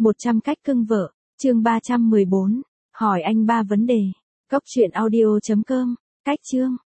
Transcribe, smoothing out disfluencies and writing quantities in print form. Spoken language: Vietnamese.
100 cách cưng vợ, chương 314. Hỏi anh ba vấn đề. Cốc truyện audio.com. Cách chương.